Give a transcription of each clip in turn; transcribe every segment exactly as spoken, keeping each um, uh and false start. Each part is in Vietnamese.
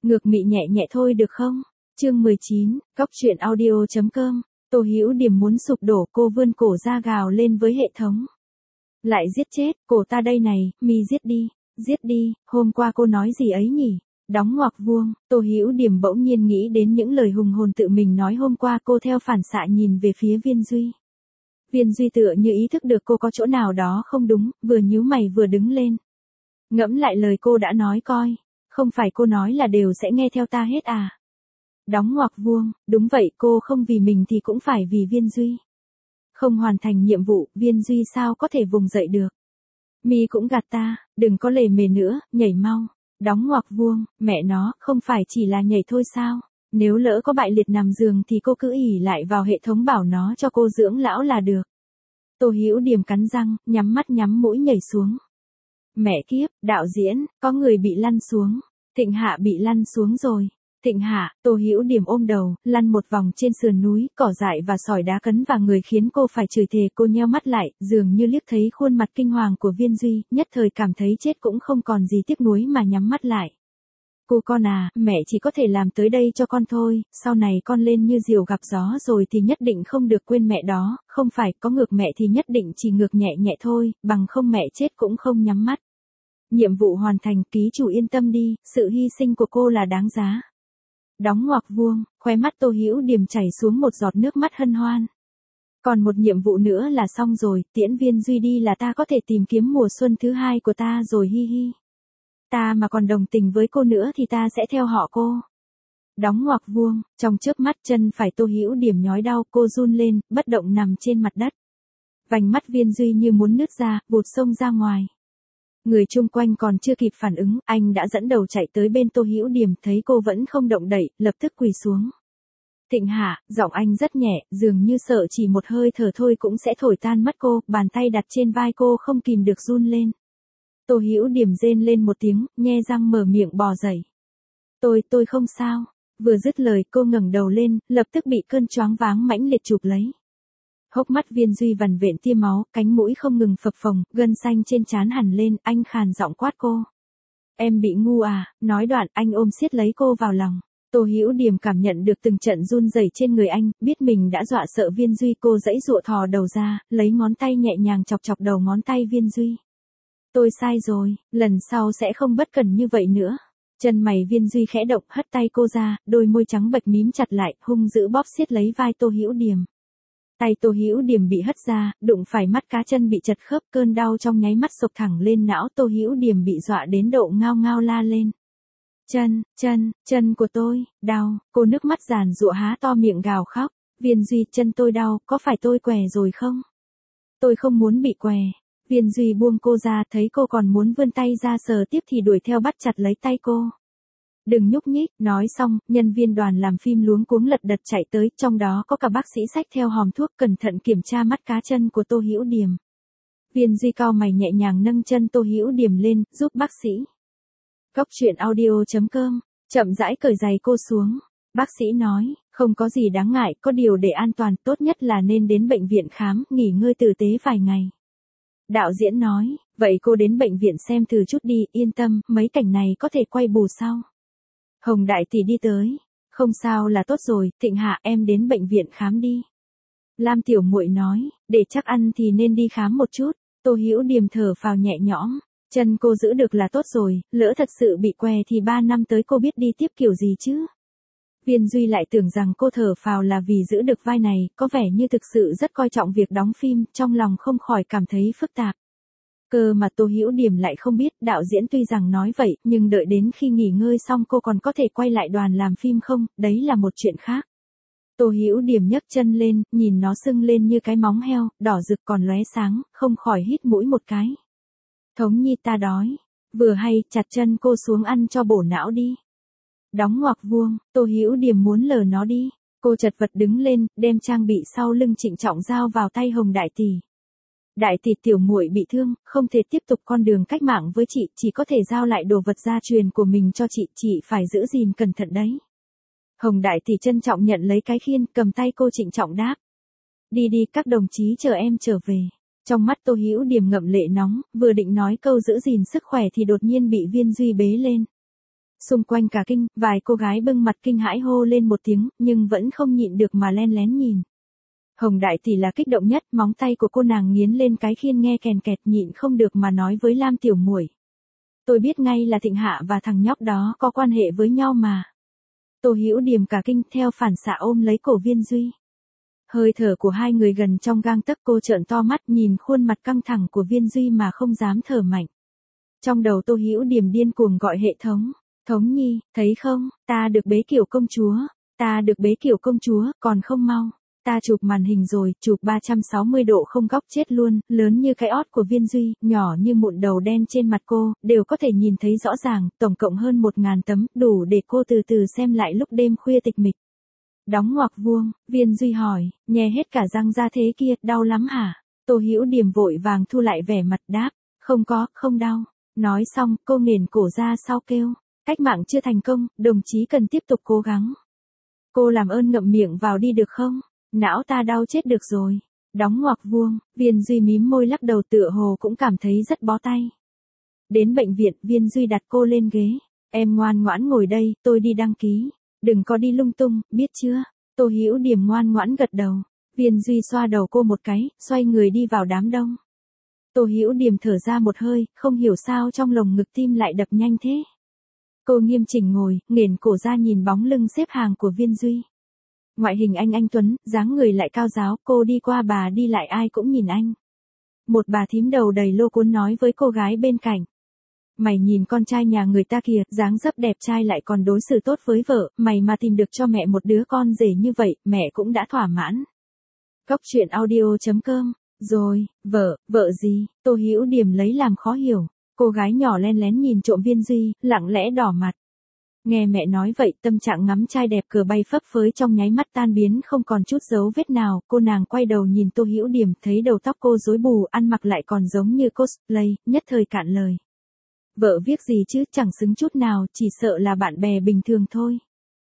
Ngược mị nhẹ nhẹ thôi được không? Chương mười chín, Cóc truyện audio chấm com. Tô Hữu Điềm muốn sụp đổ, cô vươn cổ ra gào lên với hệ thống. Lại giết chết, cổ ta đây này, mi giết đi, giết đi, hôm qua cô nói gì ấy nhỉ? Đóng ngoặc vuông, Tô Hữu Điềm bỗng nhiên nghĩ đến những lời hùng hồn tự mình nói hôm qua, cô theo phản xạ nhìn về phía Viên Duy. Viên Duy tựa như ý thức được cô có chỗ nào đó không đúng, vừa nhíu mày vừa đứng lên. Ngẫm lại lời cô đã nói coi, không phải cô nói là đều sẽ nghe theo ta hết à? Đóng ngoặc vuông, đúng vậy, cô không vì mình thì cũng phải vì Viên Duy. Không hoàn thành nhiệm vụ, Viên Duy sao có thể vùng dậy được? Mi cũng gạt ta, đừng có lề mề nữa, nhảy mau. Đóng ngoặc vuông, mẹ nó, không phải chỉ là nhảy thôi sao? Nếu lỡ có bại liệt nằm giường thì cô cứ ỉ lại vào hệ thống bảo nó cho cô dưỡng lão là được. Tô Hữu Điềm cắn răng, nhắm mắt nhắm mũi nhảy xuống. Mẹ kiếp, đạo diễn, có người bị lăn xuống. Thịnh Hạ bị lăn xuống rồi. Thịnh Hạ, Tô Hữu Điềm ôm đầu, lăn một vòng trên sườn núi, cỏ dại và sỏi đá cấn vào người khiến cô phải chửi thề. Cô nheo mắt lại, dường như liếc thấy khuôn mặt kinh hoàng của Viên Duy, nhất thời cảm thấy chết cũng không còn gì tiếc nuối mà nhắm mắt lại. Cô con à, mẹ chỉ có thể làm tới đây cho con thôi, sau này con lên như diều gặp gió rồi thì nhất định không được quên mẹ đó, không phải có ngược mẹ thì nhất định chỉ ngược nhẹ nhẹ thôi, bằng không mẹ chết cũng không nhắm mắt. Nhiệm vụ hoàn thành, ký chủ yên tâm đi, sự hy sinh của cô là đáng giá. Đóng ngoặc vuông, khóe mắt Tô Hữu Điềm chảy xuống một giọt nước mắt hân hoan. Còn một nhiệm vụ nữa là xong rồi, tiễn Viên Duy đi là ta có thể tìm kiếm mùa xuân thứ hai của ta rồi, hi hi. Ta mà còn đồng tình với cô nữa thì ta sẽ theo họ cô. Đóng ngoặc vuông, trong chớp mắt chân phải Tô Hữu Điềm nhói đau, cô run lên, bất động nằm trên mặt đất. Vành mắt Viên Duy như muốn nứt ra, vụt xông ra ngoài. Người chung quanh còn chưa kịp phản ứng, anh đã dẫn đầu chạy tới bên Tô Hữu Điềm, thấy cô vẫn không động đậy, lập tức quỳ xuống. Thịnh Hạ, giọng anh rất nhẹ, dường như sợ chỉ một hơi thở thôi cũng sẽ thổi tan mất cô, bàn tay đặt trên vai cô không kìm được run lên. Tô Hữu Điềm rên lên một tiếng, nhe răng mở miệng bò dậy. Tôi, tôi không sao. Vừa dứt lời cô ngẩng đầu lên, lập tức bị cơn choáng váng mãnh liệt chụp lấy. Hốc mắt Viên Duy vằn vện tia máu, cánh mũi không ngừng phập phồng, gân xanh trên trán hằn lên, anh khàn giọng quát cô. Em bị ngu à? Nói đoạn anh ôm siết lấy cô vào lòng. Tô Hữu Điềm cảm nhận được từng trận run rẩy trên người anh, biết mình đã dọa sợ Viên Duy, cô giãy giụa thò đầu ra, lấy ngón tay nhẹ nhàng chọc chọc đầu ngón tay Viên Duy. Tôi sai rồi, lần sau sẽ không bất cẩn như vậy nữa. Chân mày Viên Duy khẽ động, hất tay cô ra, đôi môi trắng bệch mím chặt lại, hung dữ bóp siết lấy vai Tô Hữu Điềm. Tay Tô Hữu Điềm bị hất ra, đụng phải mắt cá chân bị chật khớp, cơn đau trong nháy mắt sộc thẳng lên não, Tô Hữu Điềm bị dọa đến độ ngao ngao la lên. Chân, chân, chân của tôi, đau, cô nước mắt giàn giụa há to miệng gào khóc. Viên Duy, chân tôi đau, có phải tôi què rồi không? Tôi không muốn bị què. Viên Duy buông cô ra, thấy cô còn muốn vươn tay ra sờ tiếp thì đuổi theo bắt chặt lấy tay cô. Đừng nhúc nhích, nói xong, nhân viên đoàn làm phim luống cuống lật đật chạy tới, trong đó có cả bác sĩ xách theo hòm thuốc cẩn thận kiểm tra mắt cá chân của Tô Hữu Điềm. Viên Duy cau mày nhẹ nhàng nâng chân Tô Hữu Điềm lên, giúp bác sĩ. Cóc truyện audio chấm com, chậm rãi cởi giày cô xuống. Bác sĩ nói, không có gì đáng ngại, có điều để an toàn, tốt nhất là nên đến bệnh viện khám, nghỉ ngơi tử tế vài ngày. Đạo diễn nói, vậy cô đến bệnh viện xem thử chút đi, yên tâm, mấy cảnh này có thể quay bù sau. Hồng Đại Tỷ đi tới, không sao là tốt rồi, Thịnh Hạ em đến bệnh viện khám đi. Lam Tiểu Muội nói, để chắc ăn thì nên đi khám một chút. Tô Hữu Điềm thở phào nhẹ nhõm, chân cô giữ được là tốt rồi, lỡ thật sự bị què thì ba năm tới cô biết đi tiếp kiểu gì chứ. Viên Duy lại tưởng rằng cô thở phào là vì giữ được vai này, có vẻ như thực sự rất coi trọng việc đóng phim, trong lòng không khỏi cảm thấy phức tạp. Cơ mà Tô Hữu Điềm lại không biết, đạo diễn tuy rằng nói vậy, nhưng đợi đến khi nghỉ ngơi xong cô còn có thể quay lại đoàn làm phim không, đấy là một chuyện khác. Tô Hữu Điềm nhấc chân lên, nhìn nó sưng lên như cái móng heo, đỏ rực còn lóe sáng, không khỏi hít mũi một cái. Thống Nhi ta đói. Vừa hay, chặt chân cô xuống ăn cho bổ não đi. Đóng ngoặc vuông, Tô Hữu Điềm muốn lờ nó đi. Cô chật vật đứng lên, đem trang bị sau lưng trịnh trọng giao vào tay Hồng Đại Tỷ. Đại Tỷ, Tiểu Muội bị thương, không thể tiếp tục con đường cách mạng với chị, chỉ có thể giao lại đồ vật gia truyền của mình cho chị, chị phải giữ gìn cẩn thận đấy. Hồng Đại Tỷ trân trọng nhận lấy cái khiên, cầm tay cô trịnh trọng đáp. Đi đi, các đồng chí chờ em trở về. Trong mắt Tô Hữu Điềm ngậm lệ nóng, vừa định nói câu giữ gìn sức khỏe thì đột nhiên bị Viên Duy bế lên. Xung quanh cả kinh, vài cô gái bưng mặt kinh hãi hô lên một tiếng, nhưng vẫn không nhịn được mà len lén nhìn. Hồng đại tỷ là kích động nhất, móng tay của cô nàng nghiến lên cái khiên nghe kèn kẹt, nhịn không được mà nói với Lam tiểu muội. Tôi biết ngay là Thịnh Hạ và thằng nhóc đó có quan hệ với nhau mà. Tô Hữu Điềm cả kinh theo phản xạ ôm lấy cổ Viên Duy. Hơi thở của hai người gần trong gang tấc, cô trợn to mắt nhìn khuôn mặt căng thẳng của Viên Duy mà không dám thở mạnh. Trong đầu Tô Hữu Điềm điên cuồng gọi hệ thống. Thống Nhi, thấy không, ta được bế kiểu công chúa, ta được bế kiểu công chúa, còn không mau. Ta chụp màn hình rồi, chụp ba trăm sáu mươi độ không góc chết luôn, lớn như cái ót của Viên Duy, nhỏ như mụn đầu đen trên mặt cô, đều có thể nhìn thấy rõ ràng, tổng cộng hơn một ngàn tấm, đủ để cô từ từ xem lại lúc đêm khuya tịch mịch. Đóng ngoặc vuông, Viên Duy hỏi, nhè hết cả răng ra thế kia, đau lắm hả? Tô Hữu Điềm vội vàng thu lại vẻ mặt đáp, không có, không đau. Nói xong, cô nghển cổ ra sau kêu, cách mạng chưa thành công, đồng chí cần tiếp tục cố gắng. Cô làm ơn ngậm miệng vào đi được không? Não ta đau chết được rồi. Đóng ngoặc vuông, Viên Duy mím môi lắc đầu, tựa hồ cũng cảm thấy rất bó tay. Đến bệnh viện, Viên Duy đặt cô lên ghế. Em ngoan ngoãn ngồi đây, tôi đi đăng ký. Đừng có đi lung tung, biết chưa? Tô Hữu Điềm ngoan ngoãn gật đầu. Viên Duy xoa đầu cô một cái, xoay người đi vào đám đông. Tô Hữu Điềm thở ra một hơi, không hiểu sao trong lồng ngực tim lại đập nhanh thế. Cô nghiêm chỉnh ngồi, nghển cổ ra nhìn bóng lưng xếp hàng của Viên Duy. Ngoại hình anh anh tuấn, dáng người lại cao ráo, cô đi qua bà đi lại ai cũng nhìn anh. Một bà thím đầu đầy lô cuốn nói với cô gái bên cạnh. Mày nhìn con trai nhà người ta kìa, dáng dấp đẹp trai lại còn đối xử tốt với vợ, mày mà tìm được cho mẹ một đứa con rể như vậy, mẹ cũng đã thỏa mãn. Cóc truyện audio chấm com. Rồi, vợ, vợ gì? Tô Hữu Điềm lấy làm khó hiểu. Cô gái nhỏ len lén nhìn trộm Viên Duy, lặng lẽ đỏ mặt. Nghe mẹ nói vậy, tâm trạng ngắm trai đẹp cờ bay phấp phới trong nháy mắt tan biến không còn chút dấu vết nào, cô nàng quay đầu nhìn Tô Hữu Điềm, thấy đầu tóc cô rối bù, ăn mặc lại còn giống như cosplay, nhất thời cạn lời. Vợ viết gì chứ, chẳng xứng chút nào, chỉ sợ là bạn bè bình thường thôi.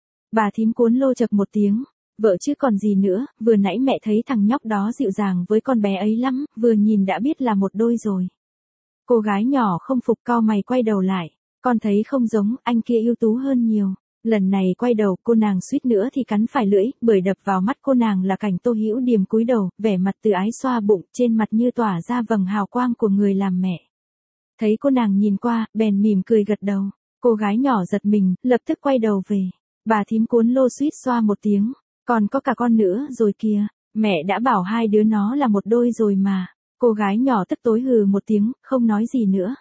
Bà thím cuốn lô chậc một tiếng, vợ chứ còn gì nữa, vừa nãy mẹ thấy thằng nhóc đó dịu dàng với con bé ấy lắm, vừa nhìn đã biết là một đôi rồi. Cô gái nhỏ không phục cau mày quay đầu lại. Con thấy không giống, anh kia ưu tú hơn nhiều. Lần này quay đầu, cô nàng suýt nữa thì cắn phải lưỡi, bởi đập vào mắt cô nàng là cảnh Tô Hữu Điềm cúi đầu, vẻ mặt từ ái xoa bụng, trên mặt như tỏa ra vầng hào quang của người làm mẹ. Thấy cô nàng nhìn qua, bèn mỉm cười gật đầu. Cô gái nhỏ giật mình, lập tức quay đầu về. Bà thím cuốn lô suýt xoa một tiếng. Còn có cả con nữa rồi kìa. Mẹ đã bảo hai đứa nó là một đôi rồi mà. Cô gái nhỏ tức tối hừ một tiếng, không nói gì nữa.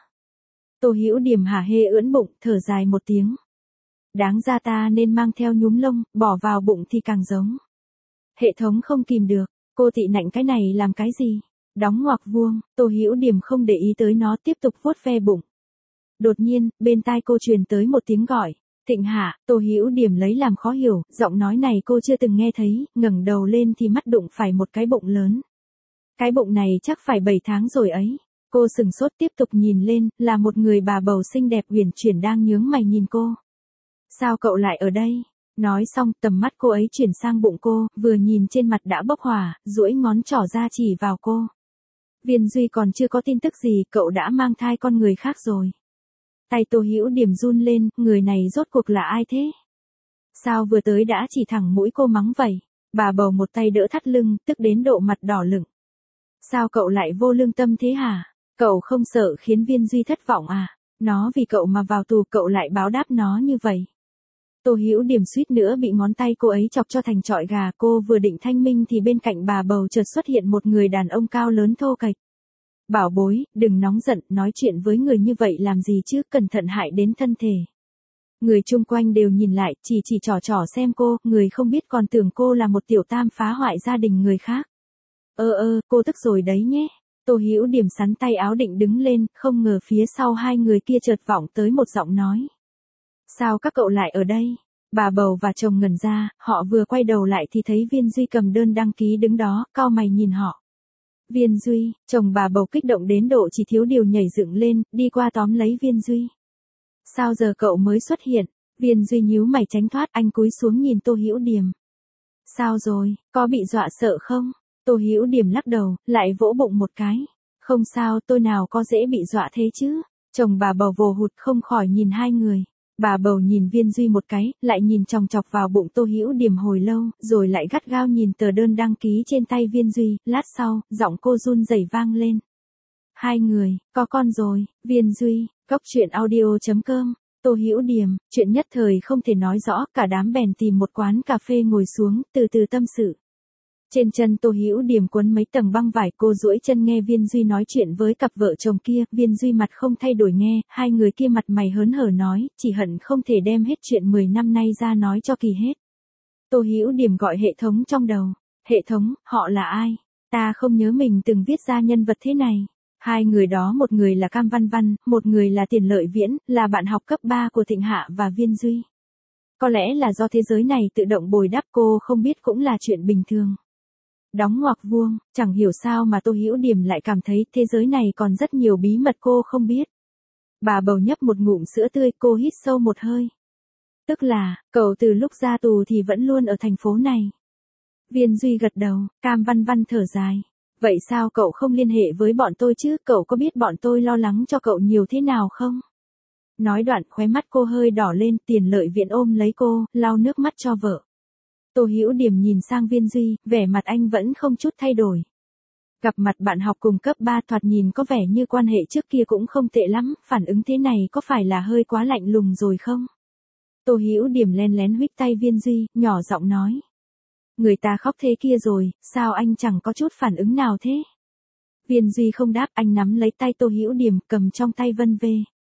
Tô Hữu Điềm hả hê ưỡn bụng, thở dài một tiếng. Đáng ra ta nên mang theo nhúm lông, bỏ vào bụng thì càng giống. Hệ thống không kìm được, cô tị nạnh cái này làm cái gì? Đóng ngoặc vuông, Tô Hữu Điềm không để ý tới nó, tiếp tục vuốt ve bụng. Đột nhiên, bên tai cô truyền tới một tiếng gọi. Thịnh Hạ. Tô Hữu Điềm lấy làm khó hiểu, giọng nói này cô chưa từng nghe thấy, ngẩng đầu lên thì mắt đụng phải một cái bụng lớn. Cái bụng này chắc phải bảy tháng rồi ấy. Cô sừng sốt tiếp tục nhìn lên, là một người bà bầu xinh đẹp uyển chuyển đang nhướng mày nhìn cô. Sao cậu lại ở đây? Nói xong, tầm mắt cô ấy chuyển sang bụng cô, vừa nhìn trên mặt đã bốc hỏa, duỗi ngón trỏ ra chỉ vào cô. Viên Duy còn chưa có tin tức gì, cậu đã mang thai con người khác rồi. Tay Tô Hữu Điềm run lên, người này rốt cuộc là ai thế? Sao vừa tới đã chỉ thẳng mũi cô mắng vậy? Bà bầu một tay đỡ thắt lưng, tức đến độ mặt đỏ lửng. Sao cậu lại vô lương tâm thế hả? Cậu không sợ khiến Viên Duy thất vọng à? Nó vì cậu mà vào tù, cậu lại báo đáp nó như vậy. Tô Hữu Điềm suýt nữa bị ngón tay cô ấy chọc cho thành trọi gà. Cô vừa định thanh minh thì bên cạnh bà bầu chợt xuất hiện một người đàn ông cao lớn thô kệch. Bảo bối, đừng nóng giận, nói chuyện với người như vậy làm gì chứ, cẩn thận hại đến thân thể. Người chung quanh đều nhìn lại, chỉ chỉ trò trò xem cô, người không biết còn tưởng cô là một tiểu tam phá hoại gia đình người khác. Ơ ơ, cô tức rồi đấy nhé. Tô Hữu Điềm sắn tay áo định đứng lên, không ngờ phía sau hai người kia chợt vọng tới một giọng nói. Sao các cậu lại ở đây? Bà bầu và chồng ngẩn ra, họ vừa quay đầu lại thì thấy Viên Duy cầm đơn đăng ký đứng đó, cau mày nhìn họ. Viên Duy, chồng bà bầu kích động đến độ chỉ thiếu điều nhảy dựng lên, đi qua tóm lấy Viên Duy. Sao giờ cậu mới xuất hiện? Viên Duy nhíu mày tránh thoát, anh cúi xuống nhìn Tô Hữu Điềm. Sao rồi, có bị dọa sợ không? Tô Hữu Điềm lắc đầu, lại vỗ bụng một cái. Không sao, tôi nào có dễ bị dọa thế chứ. Chồng bà bầu vồ hụt không khỏi nhìn hai người. Bà bầu nhìn Viên Duy một cái, lại nhìn chòng chọc vào bụng Tô Hữu Điểm hồi lâu, rồi lại gắt gao nhìn tờ đơn đăng ký trên tay Viên Duy, lát sau, giọng cô run rẩy vang lên. Hai người, có con rồi, Viên Duy, Cốc Truyện Audio chấm com, Tô Hữu Điểm, chuyện nhất thời không thể nói rõ, cả đám bèn tìm một quán cà phê ngồi xuống, từ từ tâm sự. Trên chân Tô Hữu Điểm quấn mấy tầng băng vải, cô duỗi chân nghe Viên Duy nói chuyện với cặp vợ chồng kia, Viên Duy mặt không thay đổi nghe, hai người kia mặt mày hớn hở nói, chỉ hận không thể đem hết chuyện mười năm nay ra nói cho kỳ hết. Tô Hữu Điểm gọi hệ thống trong đầu, hệ thống, họ là ai? Ta không nhớ mình từng viết ra nhân vật thế này. Hai người đó một người là Cam Văn Văn, một người là Tiền Lợi Viễn, là bạn học cấp ba của Thịnh Hạ và Viên Duy. Có lẽ là do thế giới này tự động bồi đắp cô không biết cũng là chuyện bình thường. Đóng ngoặc vuông, chẳng hiểu sao mà Tô Hữu Điểm lại cảm thấy thế giới này còn rất nhiều bí mật cô không biết. Bà bầu nhấp một ngụm sữa tươi, cô hít sâu một hơi. Tức là, cậu từ lúc ra tù thì vẫn luôn ở thành phố này. Viên Duy gật đầu, Cam Văn Văn thở dài. Vậy sao cậu không liên hệ với bọn tôi chứ, cậu có biết bọn tôi lo lắng cho cậu nhiều thế nào không? Nói đoạn khóe mắt cô hơi đỏ lên, Tiền Lợi Viễn ôm lấy cô, lau nước mắt cho vợ. Tô Hữu Điểm nhìn sang Viên Duy, vẻ mặt anh vẫn không chút thay đổi. Gặp mặt bạn học cùng cấp ba thoạt nhìn có vẻ như quan hệ trước kia cũng không tệ lắm, phản ứng thế này có phải là hơi quá lạnh lùng rồi không? Tô Hữu Điểm len lén huých tay Viên Duy, nhỏ giọng nói. Người ta khóc thế kia rồi, sao anh chẳng có chút phản ứng nào thế? Viên Duy không đáp, anh nắm lấy tay Tô Hữu Điểm, cầm trong tay vân vê.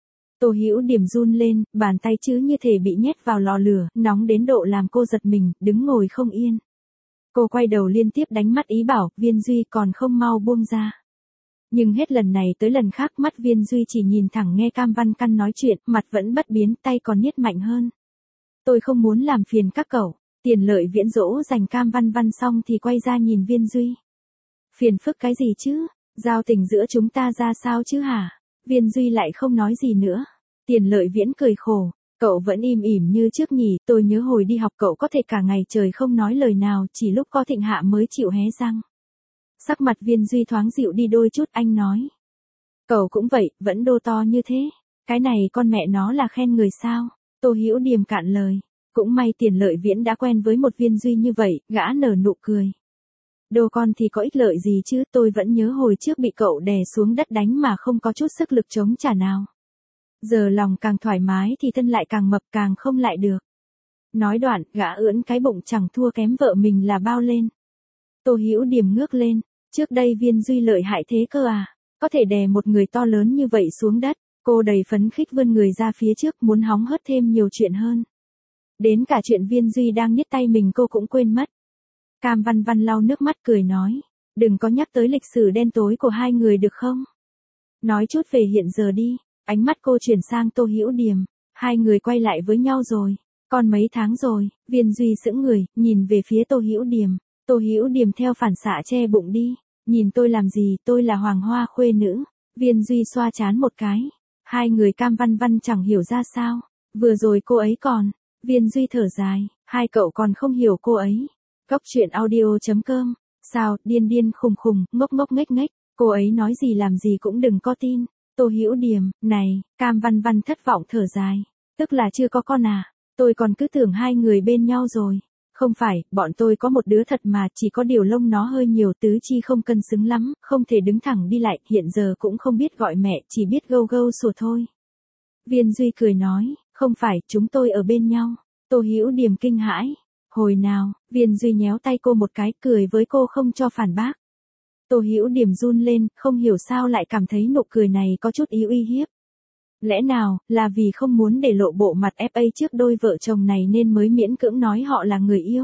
Tô Hữu Điểm run lên, bàn tay chứ như thể bị nhét vào lò lửa, nóng đến độ làm cô giật mình, đứng ngồi không yên. Cô quay đầu liên tiếp đánh mắt ý bảo, Viên Duy còn không mau buông ra. Nhưng hết lần này tới lần khác mắt Viên Duy chỉ nhìn thẳng nghe Cam Văn Căn nói chuyện, mặt vẫn bất biến, tay còn niết mạnh hơn. Tôi không muốn làm phiền các cậu. Tiền Lợi Viễn dỗ dành Cam Văn Văn xong thì quay ra nhìn Viên Duy. Phiền phức cái gì chứ? Giao tình giữa chúng ta ra sao chứ hả? Viên Duy lại không nói gì nữa. Tiền Lợi Viễn cười khổ. Cậu vẫn im ỉm như trước nhỉ, tôi nhớ hồi đi học cậu có thể cả ngày trời không nói lời nào, chỉ lúc có Thịnh Hạ mới chịu hé răng. Sắc mặt Viên Duy thoáng dịu đi đôi chút, anh nói. Cậu cũng vậy, vẫn đô to như thế. Cái này con mẹ nó là khen người sao? Tô Hữu Điểm cạn lời. Cũng may Tiền Lợi Viễn đã quen với một Viên Duy như vậy, gã nở nụ cười. Đồ con thì có ích lợi gì chứ, tôi vẫn nhớ hồi trước bị cậu đè xuống đất đánh mà không có chút sức lực chống trả nào. Giờ lòng càng thoải mái thì thân lại càng mập, càng không lại được. Nói đoạn, gã ưỡn cái bụng chẳng thua kém vợ mình là bao lên. Tô Hữu Điểm ngước lên, trước đây Viên Duy lợi hại thế cơ à, có thể đè một người to lớn như vậy xuống đất. Cô đầy phấn khích vươn người ra phía trước, muốn hóng hớt thêm nhiều chuyện hơn. Đến cả chuyện Viên Duy đang niết tay mình cô cũng quên mất. Cam Văn Văn lau nước mắt cười nói, đừng có nhắc tới lịch sử đen tối của hai người được không? Nói chút về hiện giờ đi. Ánh mắt cô chuyển sang Tô Hữu Điểm. Hai người quay lại với nhau rồi. Còn mấy tháng rồi. Viên Duy sững người, nhìn về phía Tô Hữu Điểm. Tô Hữu Điểm theo phản xạ che bụng đi. Nhìn tôi làm gì, tôi là Hoàng Hoa khuê nữ. Viên Duy xoa chán một cái. Hai người Cam Văn Văn chẳng hiểu ra sao. Vừa rồi cô ấy còn. Viên Duy thở dài. Hai cậu còn không hiểu cô ấy. Cốc Truyện Audio chấm com. Sao, điên điên khùng khùng, ngốc ngốc nghếch nghếch. Cô ấy nói gì làm gì cũng đừng có tin. Tô Hữu Điểm, này, Cam Văn Văn thất vọng thở dài. Tức là chưa có con à? Tôi còn cứ tưởng hai người bên nhau rồi. Không phải, bọn tôi có một đứa thật mà, chỉ có điều lông nó hơi nhiều, tứ chi không cân xứng lắm, không thể đứng thẳng đi lại, hiện giờ cũng không biết gọi mẹ, chỉ biết gâu gâu sủa thôi. Viên Duy cười nói, không phải, chúng tôi ở bên nhau. Tô Hữu Điểm kinh hãi. Hồi nào? Viên Duy nhéo tay cô một cái, cười với cô không cho phản bác. Tô Hữu Điểm run lên, không hiểu sao lại cảm thấy nụ cười này có chút ý uy hiếp. Lẽ nào, là vì không muốn để lộ bộ mặt ép a trước đôi vợ chồng này nên mới miễn cưỡng nói họ là người yêu.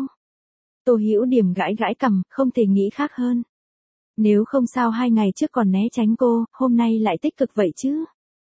Tô Hữu Điểm gãi gãi cằm, không thể nghĩ khác hơn. Nếu không sao hai ngày trước còn né tránh cô, hôm nay lại tích cực vậy chứ.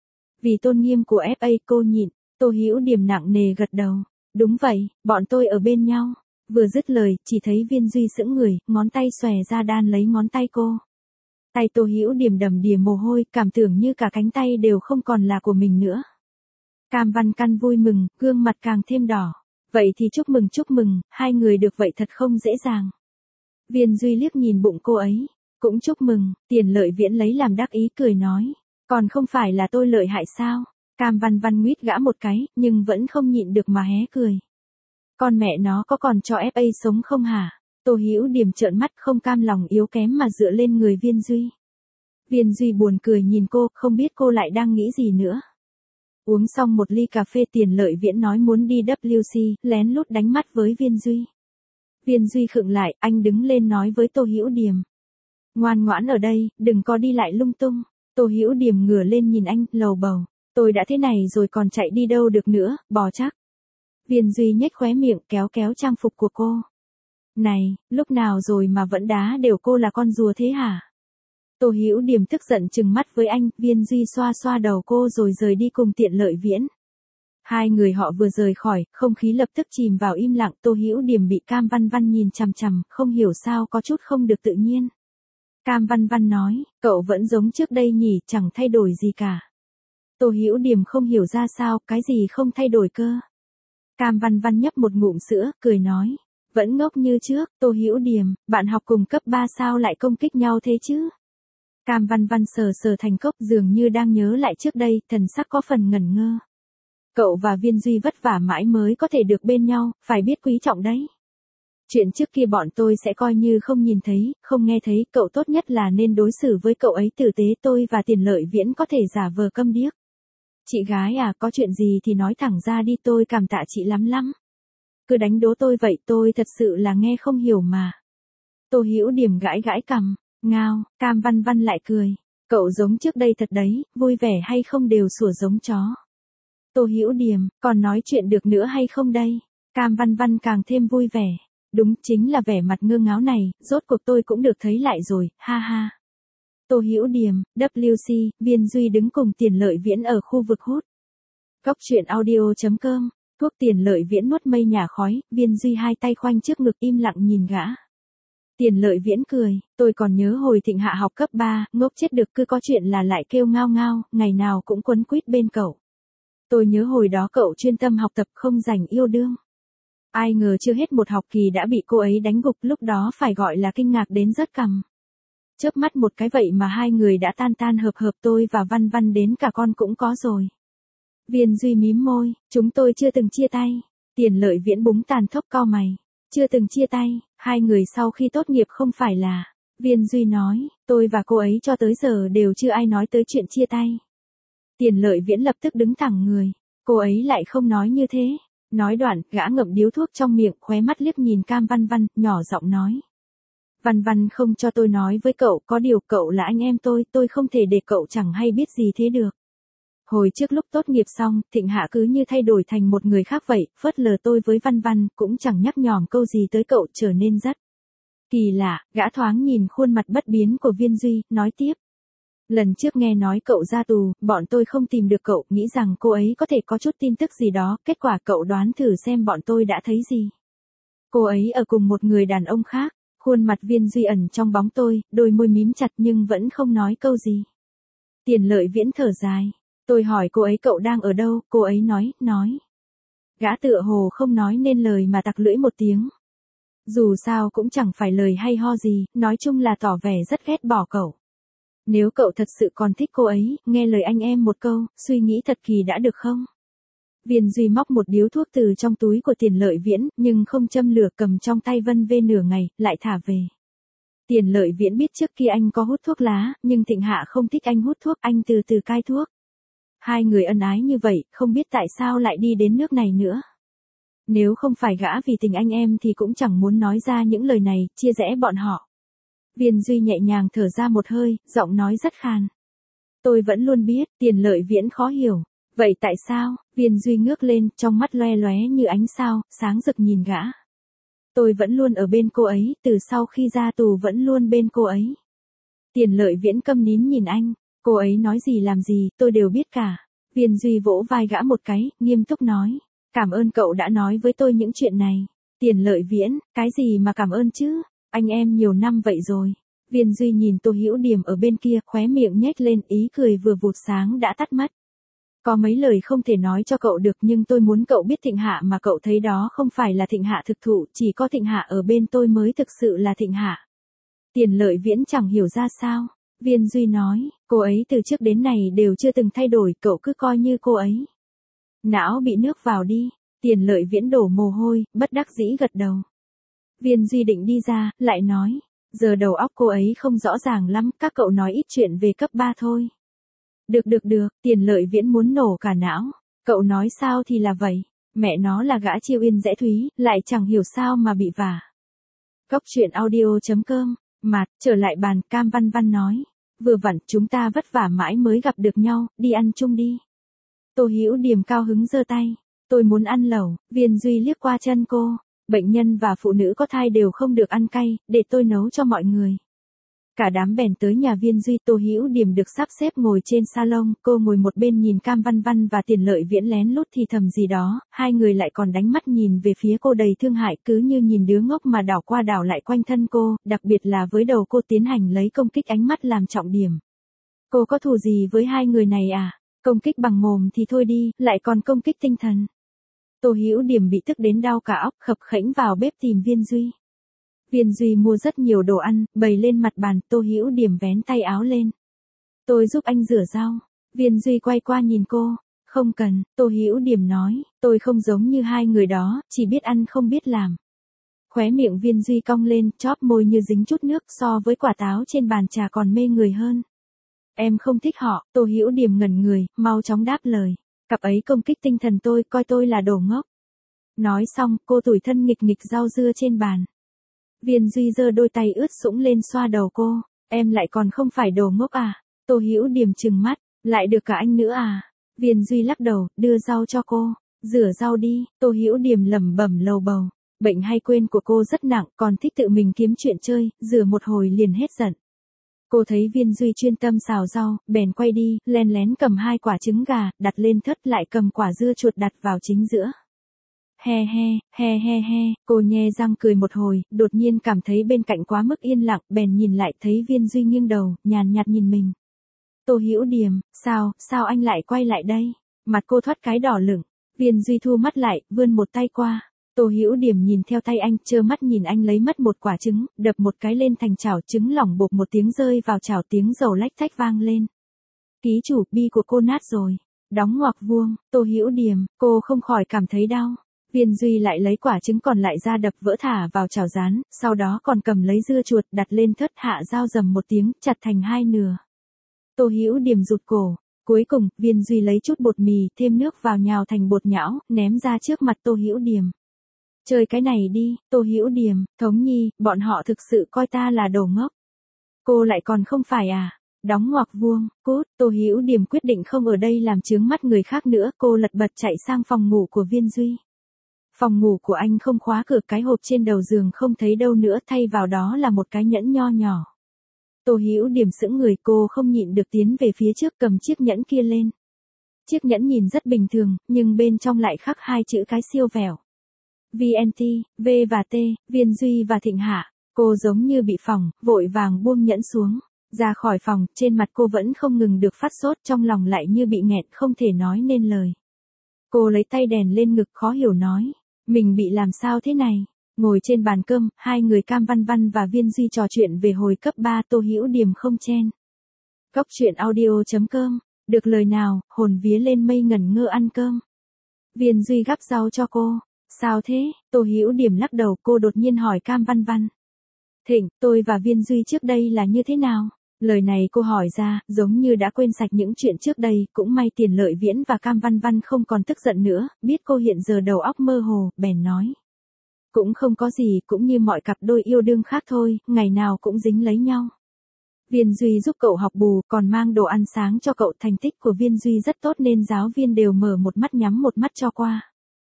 Vì tôn nghiêm của ép a cô nhịn. Tô Hữu Điểm nặng nề gật đầu. Đúng vậy, bọn tôi ở bên nhau. Vừa dứt lời, chỉ thấy Viên Duy sững người, ngón tay xòe ra đan lấy ngón tay cô. Tay Tô Hữu Điểm đầm đìa mồ hôi, cảm tưởng như cả cánh tay đều không còn là của mình nữa. Cam Văn Căn vui mừng, gương mặt càng thêm đỏ. Vậy thì chúc mừng chúc mừng, hai người được vậy thật không dễ dàng. Viên Duy liếc nhìn bụng cô ấy. Cũng chúc mừng, Tiền Lợi Viễn lấy làm đắc ý cười nói. Còn không phải là tôi lợi hại sao? Cam Văn Văn nguyết gã một cái, nhưng vẫn không nhịn được mà hé cười. Con mẹ nó có còn cho ép a sống không hả? Tô Hữu Điểm trợn mắt không cam lòng yếu kém mà dựa lên người Viên Duy. Viên Duy buồn cười nhìn cô, không biết cô lại đang nghĩ gì nữa. Uống xong một ly cà phê Tiền Lợi Viễn nói muốn đi W C, lén lút đánh mắt với Viên Duy. Viên Duy khựng lại, anh đứng lên nói với Tô Hữu Điểm. Ngoan ngoãn ở đây, đừng có đi lại lung tung. Tô Hữu Điểm ngửa lên nhìn anh, lầu bầu. Tôi đã thế này rồi còn chạy đi đâu được nữa, bò chắc. Viên Duy nhếch khóe miệng kéo kéo trang phục của cô. Này, lúc nào rồi mà vẫn đá đều cô là con rùa thế hả? Tô Hữu Điểm tức giận trừng mắt với anh, Viên Duy xoa xoa đầu cô rồi rời đi cùng Tiện Lợi Viễn. Hai người họ vừa rời khỏi, không khí lập tức chìm vào im lặng, Tô Hữu Điểm bị Cam Văn Văn nhìn chằm chằm, không hiểu sao có chút không được tự nhiên. Cam Văn Văn nói, cậu vẫn giống trước đây nhỉ, chẳng thay đổi gì cả. Tô Hữu Điểm không hiểu ra sao, cái gì không thay đổi cơ. Cam Văn Văn nhấp một ngụm sữa, cười nói, vẫn ngốc như trước. Tô Hữu Điểm, bạn học cùng cấp ba sao lại công kích nhau thế chứ? Cam Văn Văn sờ sờ thành cốc dường như đang nhớ lại trước đây, thần sắc có phần ngẩn ngơ. Cậu và Viên Duy vất vả mãi mới có thể được bên nhau, phải biết quý trọng đấy. Chuyện trước kia bọn tôi sẽ coi như không nhìn thấy, không nghe thấy, cậu tốt nhất là nên đối xử với cậu ấy tử tế, tôi và Tiền Lợi Viễn có thể giả vờ câm điếc. Chị gái à, có chuyện gì thì nói thẳng ra đi, tôi cảm tạ chị lắm lắm. Cứ đánh đố tôi vậy, tôi thật sự là nghe không hiểu mà. Tô Hữu Điểm gãi gãi cằm, ngao. Cam Văn Văn lại cười. Cậu giống trước đây thật đấy, vui vẻ hay không đều sủa giống chó. Tô Hữu Điểm, còn nói chuyện được nữa hay không đây? Cam Văn Văn càng thêm vui vẻ. Đúng, chính là vẻ mặt ngơ ngáo này, rốt cuộc tôi cũng được thấy lại rồi, ha ha. Tô Hữu Điểm, W C, Viên Duy đứng cùng Tiền Lợi Viễn ở khu vực hút. Góc truyện audio chấm com, thuốc Tiền Lợi Viễn nuốt mây nhả khói, Viên Duy hai tay khoanh trước ngực im lặng nhìn gã. Tiền Lợi Viễn cười, tôi còn nhớ hồi Thịnh Hạ học cấp ba, ngốc chết được, cứ có chuyện là lại kêu ngao ngao, ngày nào cũng quấn quýt bên cậu. Tôi nhớ hồi đó cậu chuyên tâm học tập không rảnh yêu đương. Ai ngờ chưa hết một học kỳ đã bị cô ấy đánh gục, lúc đó phải gọi là kinh ngạc đến rớt cằm. Chớp mắt một cái vậy mà hai người đã tan tan hợp hợp, tôi và Văn Văn đến cả con cũng có rồi. Viên Duy mím môi, chúng tôi chưa từng chia tay. Tiền Lợi Viễn búng tàn thốc cau mày. Chưa từng chia tay, hai người sau khi tốt nghiệp không phải là. Viên Duy nói, tôi và cô ấy cho tới giờ đều chưa ai nói tới chuyện chia tay. Tiền Lợi Viễn lập tức đứng thẳng người. Cô ấy lại không nói như thế. Nói đoạn, gã ngậm điếu thuốc trong miệng, khóe mắt liếc nhìn Cam Văn Văn, nhỏ giọng nói. Văn Văn không cho tôi nói với cậu, có điều cậu là anh em tôi, tôi không thể để cậu chẳng hay biết gì thế được. Hồi trước lúc tốt nghiệp xong, Thịnh Hạ cứ như thay đổi thành một người khác vậy, phớt lờ tôi với Văn Văn, cũng chẳng nhắc nhòm câu gì tới cậu, trở nên rất kỳ lạ. Gã thoáng nhìn khuôn mặt bất biến của Viên Duy, nói tiếp. Lần trước nghe nói cậu ra tù, bọn tôi không tìm được cậu, nghĩ rằng cô ấy có thể có chút tin tức gì đó, kết quả cậu đoán thử xem bọn tôi đã thấy gì. Cô ấy ở cùng một người đàn ông khác. Khuôn mặt Viên Duy ẩn trong bóng tôi, đôi môi mím chặt nhưng vẫn không nói câu gì. Tiền Lợi Viễn thở dài. Tôi hỏi cô ấy cậu đang ở đâu, cô ấy nói, nói. Gã tựa hồ không nói nên lời mà tặc lưỡi một tiếng. Dù sao cũng chẳng phải lời hay ho gì, nói chung là tỏ vẻ rất ghét bỏ cậu. Nếu cậu thật sự còn thích cô ấy, nghe lời anh em một câu, suy nghĩ thật kỳ đã được không? Viên Duy móc một điếu thuốc từ trong túi của Tiền Lợi Viễn, nhưng không châm lửa, cầm trong tay vân vê nửa ngày, lại thả về. Tiền Lợi Viễn biết trước kia anh có hút thuốc lá, nhưng Thịnh Hạ không thích anh hút thuốc, anh từ từ cai thuốc. Hai người ân ái như vậy, không biết tại sao lại đi đến nước này nữa. Nếu không phải gã vì tình anh em thì cũng chẳng muốn nói ra những lời này, chia rẽ bọn họ. Viên Duy nhẹ nhàng thở ra một hơi, giọng nói rất khàn. Tôi vẫn luôn biết. Tiền Lợi Viễn khó hiểu. Vậy tại sao? Viên Duy ngước lên, trong mắt loe lóe như ánh sao, sáng rực nhìn gã. Tôi vẫn luôn ở bên cô ấy, từ sau khi ra tù vẫn luôn bên cô ấy. Tiền Lợi Viễn câm nín nhìn anh. Cô ấy nói gì làm gì, tôi đều biết cả. Viên Duy vỗ vai gã một cái, nghiêm túc nói. Cảm ơn cậu đã nói với tôi những chuyện này. Tiền Lợi Viễn, cái gì mà cảm ơn chứ? Anh em nhiều năm vậy rồi. Viên Duy nhìn Tô Hữu Điểm ở bên kia, khóe miệng nhếch lên, ý cười vừa vụt sáng đã tắt mất. Có mấy lời không thể nói cho cậu được, nhưng tôi muốn cậu biết Thịnh Hạ mà cậu thấy đó không phải là Thịnh Hạ thực thụ, chỉ có Thịnh Hạ ở bên tôi mới thực sự là Thịnh Hạ. Tiền Lợi Viễn chẳng hiểu ra sao. Viên Duy nói, cô ấy từ trước đến này đều chưa từng thay đổi, cậu cứ coi như cô ấy. Não bị nước vào đi, Tiền Lợi Viễn đổ mồ hôi, bất đắc dĩ gật đầu. Viên Duy định đi ra, lại nói, giờ đầu óc cô ấy không rõ ràng lắm, các cậu nói ít chuyện về cấp ba thôi. Được được được, Tiền Lợi Viễn muốn nổ cả não, cậu nói sao thì là vậy, mẹ nó là gã chiêu yên rẽ thúy, lại chẳng hiểu sao mà bị vả. Cóc truyện audio chấm com, Mạt, trở lại bàn, Cam Văn Văn nói, vừa vặn chúng ta vất vả mãi mới gặp được nhau, đi ăn chung đi. Tô Hữu Điềm cao hứng giơ tay, tôi muốn ăn lẩu. Viên Duy liếc qua chân cô, bệnh nhân và phụ nữ có thai đều không được ăn cay, để tôi nấu cho mọi người. Cả đám bèn tới nhà Viên Duy. Tô Hữu Điềm được sắp xếp ngồi trên salon, cô ngồi một bên nhìn Cam Văn Văn và Tiền Lợi Viễn lén lút thì thầm gì đó, hai người lại còn đánh mắt nhìn về phía cô đầy thương hại, cứ như nhìn đứa ngốc mà đảo qua đảo lại quanh thân cô, đặc biệt là với đầu cô tiến hành lấy công kích ánh mắt làm trọng điểm. Cô có thù gì với hai người này à? Công kích bằng mồm thì thôi đi, lại còn công kích tinh thần. Tô Hữu Điềm bị tức đến đau cả óc, khập khễnh vào bếp tìm Viên Duy. Viên Duy mua rất nhiều đồ ăn, bày lên mặt bàn. Tô Hữu Điềm vén tay áo lên. Tôi giúp anh rửa rau. Viên Duy quay qua nhìn cô. Không cần, Tô Hữu Điềm nói, tôi không giống như hai người đó, chỉ biết ăn không biết làm. Khóe miệng Viên Duy cong lên, chóp môi như dính chút nước, so với quả táo trên bàn trà còn mê người hơn. Em không thích họ. Tô Hữu Điềm ngẩn người, mau chóng đáp lời. Cặp ấy công kích tinh thần tôi, coi tôi là đồ ngốc. Nói xong, cô tủi thân nghịch nghịch rau dưa trên bàn. Viên Duy giơ đôi tay ướt sũng lên xoa đầu cô. Em lại còn không phải đồ ngốc à? Tô Hữu Điềm trừng mắt, lại được cả anh nữa à? Viên Duy lắc đầu, đưa rau cho cô. Rửa rau đi. Tô Hữu Điềm lẩm bẩm lầu bầu. Bệnh hay quên của cô rất nặng, còn thích tự mình kiếm chuyện chơi, rửa một hồi liền hết giận. Cô thấy Viên Duy chuyên tâm xào rau, bèn quay đi, len lén cầm hai quả trứng gà, đặt lên thớt, lại cầm quả dưa chuột đặt vào chính giữa. He he, he he he, cô nhe răng cười một hồi, đột nhiên cảm thấy bên cạnh quá mức yên lặng, bèn nhìn lại thấy Viên Duy nghiêng đầu, nhàn nhạt nhìn mình. Tô Hữu Điềm, sao, sao anh lại quay lại đây? Mặt cô thoát cái đỏ lửng. Viên Duy thu mắt lại, vươn một tay qua. Tô Hữu Điềm nhìn theo tay anh, trơ mắt nhìn anh lấy mất một quả trứng, đập một cái lên thành chảo, trứng lỏng bột một tiếng rơi vào chảo, tiếng dầu lách tách vang lên. Ký chủ, bi của cô nát rồi. Đóng ngoặc vuông. Tô Hữu Điềm, cô không khỏi cảm thấy đau. Viên Duy lại lấy quả trứng còn lại ra đập vỡ thả vào chảo rán, sau đó còn cầm lấy dưa chuột đặt lên thớt, hạ dao rầm một tiếng, chặt thành hai nửa. Tô Hữu Điềm rụt cổ. Cuối cùng, Viên Duy lấy chút bột mì, thêm nước vào nhào thành bột nhão, ném ra trước mặt Tô Hữu Điềm. Chơi cái này đi. Tô Hữu Điềm, Thống Nhi, bọn họ thực sự coi ta là đồ ngốc. Cô lại còn không phải à? Đóng ngoặc vuông. Cút. Tô Hữu Điềm quyết định không ở đây làm chướng mắt người khác nữa, cô lật bật chạy sang phòng ngủ của Viên Duy. Phòng ngủ của anh không khóa cửa, cái hộp trên đầu giường không thấy đâu nữa, thay vào đó là một cái nhẫn nho nhỏ. Tô Hữu Điềm sững người, cô không nhịn được tiến về phía trước cầm chiếc nhẫn kia lên. Chiếc nhẫn nhìn rất bình thường, nhưng bên trong lại khắc hai chữ cái siêu vẹo. vê en tê, V và T, Viên Duy và Thịnh Hạ. Cô giống như bị phỏng, vội vàng buông nhẫn xuống. Ra khỏi phòng, trên mặt cô vẫn không ngừng được phát sốt, trong lòng lại như bị nghẹn, không thể nói nên lời. Cô lấy tay đèn lên ngực, khó hiểu nói. Mình bị làm sao thế này? Ngồi trên bàn cơm, hai người Cam Văn Văn và Viên Duy trò chuyện về hồi cấp ba. Tô Hữu Điềm không chen. Cóc truyện audio chấm com. Được lời nào, hồn vía lên mây ngẩn ngơ ăn cơm. Viên Duy gắp rau cho cô. Sao thế? Tô Hữu Điềm lắc đầu, cô đột nhiên hỏi Cam Văn Văn. Thịnh, tôi và Viên Duy trước đây là như thế nào? Lời này cô hỏi ra, giống như đã quên sạch những chuyện trước đây, cũng may Tiền Lợi Viễn và Cam Văn Văn không còn tức giận nữa, biết cô hiện giờ đầu óc mơ hồ, bèn nói. Cũng không có gì, cũng như mọi cặp đôi yêu đương khác thôi, ngày nào cũng dính lấy nhau. Viên Duy giúp cậu học bù, còn mang đồ ăn sáng cho cậu, thành tích của Viên Duy rất tốt nên giáo viên đều mở một mắt nhắm một mắt cho qua.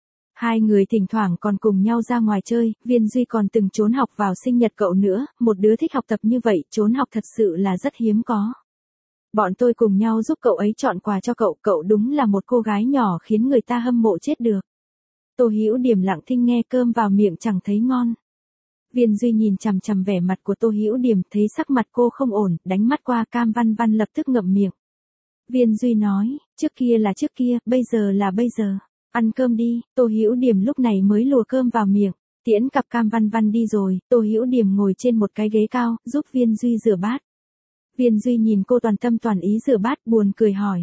Hai người thỉnh thoảng còn cùng nhau ra ngoài chơi, Viên Duy còn từng trốn học vào sinh nhật cậu nữa, một đứa thích học tập như vậy, trốn học thật sự là rất hiếm có. Bọn tôi cùng nhau giúp cậu ấy chọn quà cho cậu, cậu đúng là một cô gái nhỏ khiến người ta hâm mộ chết được. Tô Hữu Điềm lặng thinh nghe, cơm vào miệng chẳng thấy ngon. Viên Duy nhìn chằm chằm vẻ mặt của Tô Hữu Điềm, thấy sắc mặt cô không ổn, đánh mắt qua Cam Văn Văn lập tức ngậm miệng. Viên Duy nói, trước kia là trước kia, bây giờ là bây giờ. Ăn cơm đi. Tô Hữu Điềm lúc này mới lùa cơm vào miệng. Tiễn cặp Cam Văn Văn đi rồi, Tô Hữu Điềm ngồi trên một cái ghế cao, giúp Viên Duy rửa bát. Viên Duy nhìn cô toàn tâm toàn ý rửa bát buồn cười hỏi.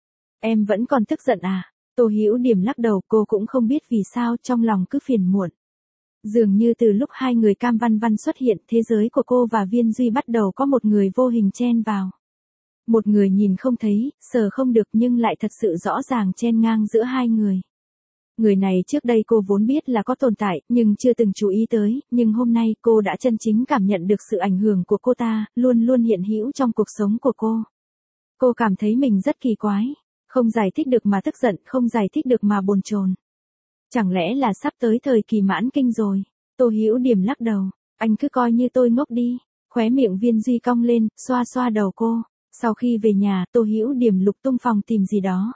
Em vẫn còn tức giận à? Tô Hữu Điểm lắc đầu, cô cũng không biết vì sao trong lòng cứ phiền muộn. Dường như từ lúc hai người Cam Văn Văn xuất hiện, thế giới của cô và Viên Duy bắt đầu có một người vô hình chen vào. Một người nhìn không thấy, sờ không được nhưng lại thật sự rõ ràng chen ngang giữa hai người. Người này trước đây cô vốn biết là có tồn tại, nhưng chưa từng chú ý tới, nhưng hôm nay cô đã chân chính cảm nhận được sự ảnh hưởng của cô ta, luôn luôn hiện hữu trong cuộc sống của cô. Cô cảm thấy mình rất kỳ quái, không giải thích được mà tức giận, không giải thích được mà bồn chồn. Chẳng lẽ là sắp tới thời kỳ mãn kinh rồi? Tô Hữu Điểm lắc đầu, anh cứ coi như tôi ngốc đi. Khóe miệng Viên Duy cong lên, xoa xoa đầu cô. Sau khi về nhà, Tô Hữu Điểm lục tung phòng tìm gì đó.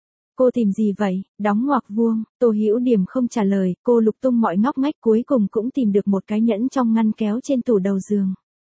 Cô tìm gì vậy? Đóng ngoặc vuông. Tô Hữu Điểm không trả lời, cô lục tung mọi ngóc ngách cuối cùng cũng tìm được một cái nhẫn trong ngăn kéo trên tủ đầu giường.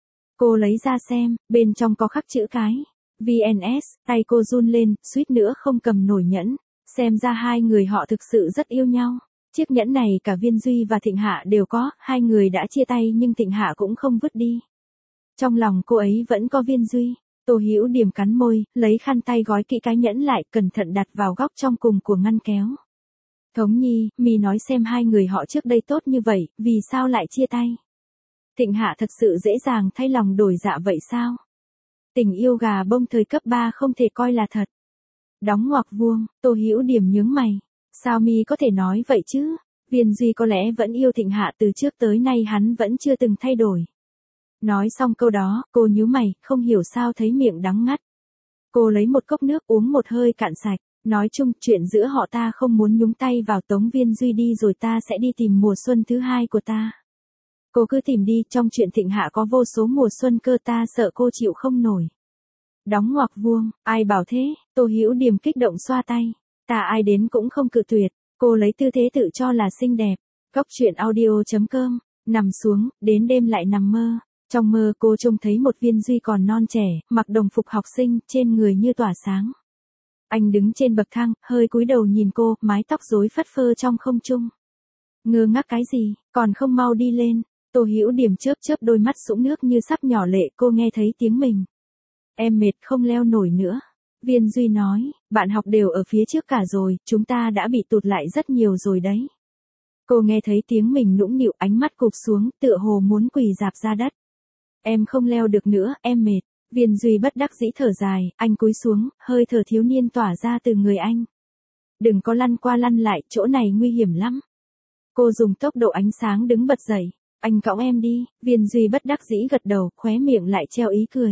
Cô lấy ra xem, bên trong có khắc chữ cái vê en ét, tay cô run lên, suýt nữa không cầm nổi nhẫn. Xem ra hai người họ thực sự rất yêu nhau. Chiếc nhẫn này cả Viên Duy và Thịnh Hạ đều có, hai người đã chia tay nhưng Thịnh Hạ cũng không vứt đi. Trong lòng cô ấy vẫn có Viên Duy. Tô Hữu Điểm cắn môi, lấy khăn tay gói kỹ cái nhẫn lại, cẩn thận đặt vào góc trong cùng của ngăn kéo. Thống Nhi, mì nói xem hai người họ trước đây tốt như vậy, vì sao lại chia tay? Thịnh Hạ thật sự dễ dàng thay lòng đổi dạ vậy sao? Tình yêu gà bông thời cấp ba không thể coi là thật. Đóng ngoặc vuông, Tô Hữu Điểm nhướng mày. Sao mi có thể nói vậy chứ? Viên Duy có lẽ vẫn yêu Thịnh Hạ, từ trước tới nay hắn vẫn chưa từng thay đổi. Nói xong câu đó, cô nhíu mày, không hiểu sao thấy miệng đắng ngắt. Cô lấy một cốc nước uống một hơi cạn sạch. Nói chung, chuyện giữa họ ta không muốn nhúng tay vào, tống Viên Duy đi rồi ta sẽ đi tìm mùa xuân thứ hai của ta. Cô cứ tìm đi, trong chuyện Thịnh Hạ có vô số mùa xuân cơ, ta sợ cô chịu không nổi. Đóng ngoặc vuông, ai bảo thế? Tô Hữu Điểm kích động xoa tay. Ta ai đến cũng không cự tuyệt. Cô lấy tư thế tự cho là xinh đẹp. Cóc truyện audio chấm com. Nằm xuống, đến đêm lại nằm mơ. Trong mơ cô trông thấy một Viên Duy còn non trẻ, mặc đồng phục học sinh, trên người như tỏa sáng. Anh đứng trên bậc thang, hơi cúi đầu nhìn cô, mái tóc rối phất phơ trong không trung. Ngơ ngác cái gì, còn không mau đi lên. Tô Hữu Điểm chớp chớp đôi mắt sũng nước như sắp nhỏ lệ, cô nghe thấy tiếng mình. Em mệt không leo nổi nữa. Viên Duy nói, bạn học đều ở phía trước cả rồi, chúng ta đã bị tụt lại rất nhiều rồi đấy. Cô nghe thấy tiếng mình nũng nịu, ánh mắt cụp xuống, tựa hồ muốn quỳ rạp ra đất. Em không leo được nữa, em mệt. Viên Duy bất đắc dĩ thở dài, anh cúi xuống, hơi thở thiếu niên tỏa ra từ người anh. Đừng có lăn qua lăn lại, chỗ này nguy hiểm lắm. Cô dùng tốc độ ánh sáng đứng bật dậy. Anh cõng em đi. Viên Duy bất đắc dĩ gật đầu, khóe miệng lại treo ý cười.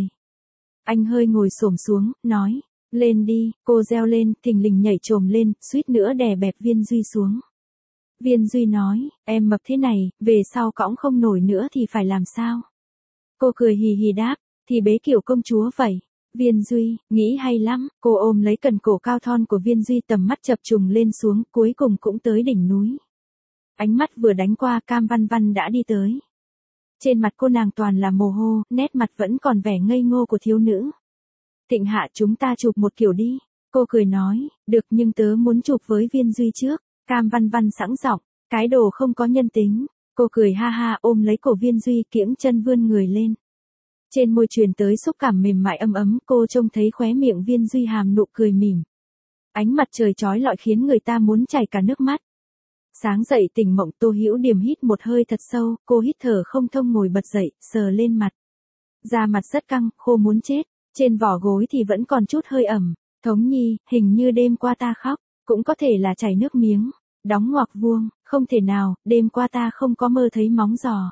Anh hơi ngồi xổm xuống, nói, lên đi. Cô reo lên, thình lình nhảy chồm lên, suýt nữa đè bẹp Viên Duy xuống. Viên Duy nói, em mập thế này, về sau cõng không nổi nữa thì phải làm sao? Cô cười hì hì đáp, thì bế kiểu công chúa vậy. Viên Duy, nghĩ hay lắm. Cô ôm lấy cần cổ cao thon của Viên Duy, tầm mắt chập trùng lên xuống, cuối cùng cũng tới đỉnh núi. Ánh mắt vừa đánh qua, Cam Văn Văn đã đi tới. Trên mặt cô nàng toàn là mồ hôi, nét mặt vẫn còn vẻ ngây ngô của thiếu nữ. Thịnh Hạ, chúng ta chụp một kiểu đi. Cô cười nói, được, nhưng tớ muốn chụp với Viên Duy trước. Cam Văn Văn sẵn giọng, cái đồ không có nhân tính. Cô cười ha ha, ôm lấy cổ Viên Duy, kiễng chân vươn người lên. Trên môi truyền tới xúc cảm mềm mại ấm ấm, cô trông thấy khóe miệng Viên Duy hàm nụ cười mỉm. Ánh mặt trời chói lọi khiến người ta muốn chảy cả nước mắt. Sáng dậy tỉnh mộng, Tô Hữu Điểm hít một hơi thật sâu, cô hít thở không thông ngồi bật dậy, sờ lên mặt. Da mặt rất căng, khô muốn chết, trên vỏ gối thì vẫn còn chút hơi ẩm. Thống Nhi, hình như đêm qua ta khóc, cũng có thể là chảy nước miếng. Đóng ngoặc vuông, không thể nào, đêm qua ta không có mơ thấy móng giò.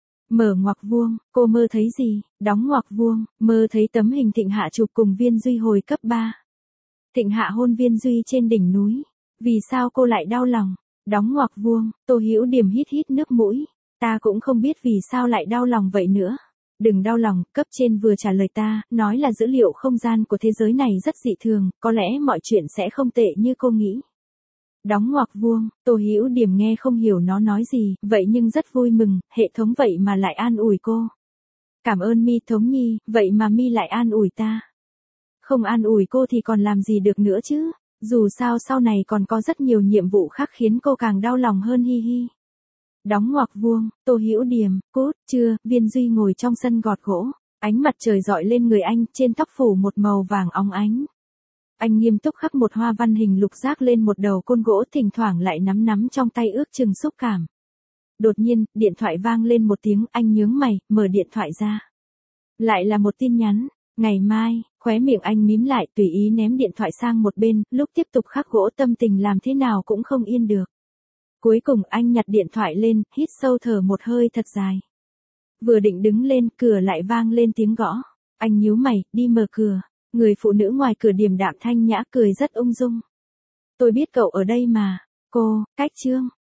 Mở ngoặc vuông, cô mơ thấy gì? Đóng ngoặc vuông, mơ thấy tấm hình Thịnh Hạ chụp cùng Viên Duy hồi cấp ba. Thịnh Hạ hôn Viên Duy trên đỉnh núi. Vì sao cô lại đau lòng? Đóng ngoặc vuông, Tô Hữu Điểm hít hít nước mũi. Ta cũng không biết vì sao lại đau lòng vậy nữa. Đừng đau lòng, cấp trên vừa trả lời ta, nói là dữ liệu không gian của thế giới này rất dị thường, có lẽ mọi chuyện sẽ không tệ như cô nghĩ. Đóng ngoặc vuông, Tô Hữu Điểm nghe không hiểu nó nói gì, vậy nhưng rất vui mừng, hệ thống vậy mà lại an ủi cô. Cảm ơn mi Thống Nhi, vậy mà mi lại an ủi ta. Không an ủi cô thì còn làm gì được nữa chứ, dù sao sau này còn có rất nhiều nhiệm vụ khác khiến cô càng đau lòng hơn hi hi. Đóng ngoặc vuông, Tô Hữu Điểm, cút, chưa, Viên Duy ngồi trong sân gọt gỗ. Ánh mặt trời rọi lên người anh, trên tóc phủ một màu vàng óng ánh. Anh nghiêm túc khắc một hoa văn hình lục giác lên một đầu côn gỗ, thỉnh thoảng lại nắm nắm trong tay ước chừng xúc cảm. Đột nhiên, điện thoại vang lên một tiếng, anh nhướng mày, mở điện thoại ra. Lại là một tin nhắn, ngày mai, khóe miệng anh mím lại, tùy ý ném điện thoại sang một bên, lúc tiếp tục khắc gỗ tâm tình làm thế nào cũng không yên được. Cuối cùng anh nhặt điện thoại lên, hít sâu thở một hơi thật dài. Vừa định đứng lên, cửa lại vang lên tiếng gõ. Anh nhíu mày, đi mở cửa. Người phụ nữ ngoài cửa điềm đạm thanh nhã, cười rất ung dung. Tôi biết cậu ở đây mà. Cô, Cách Trương.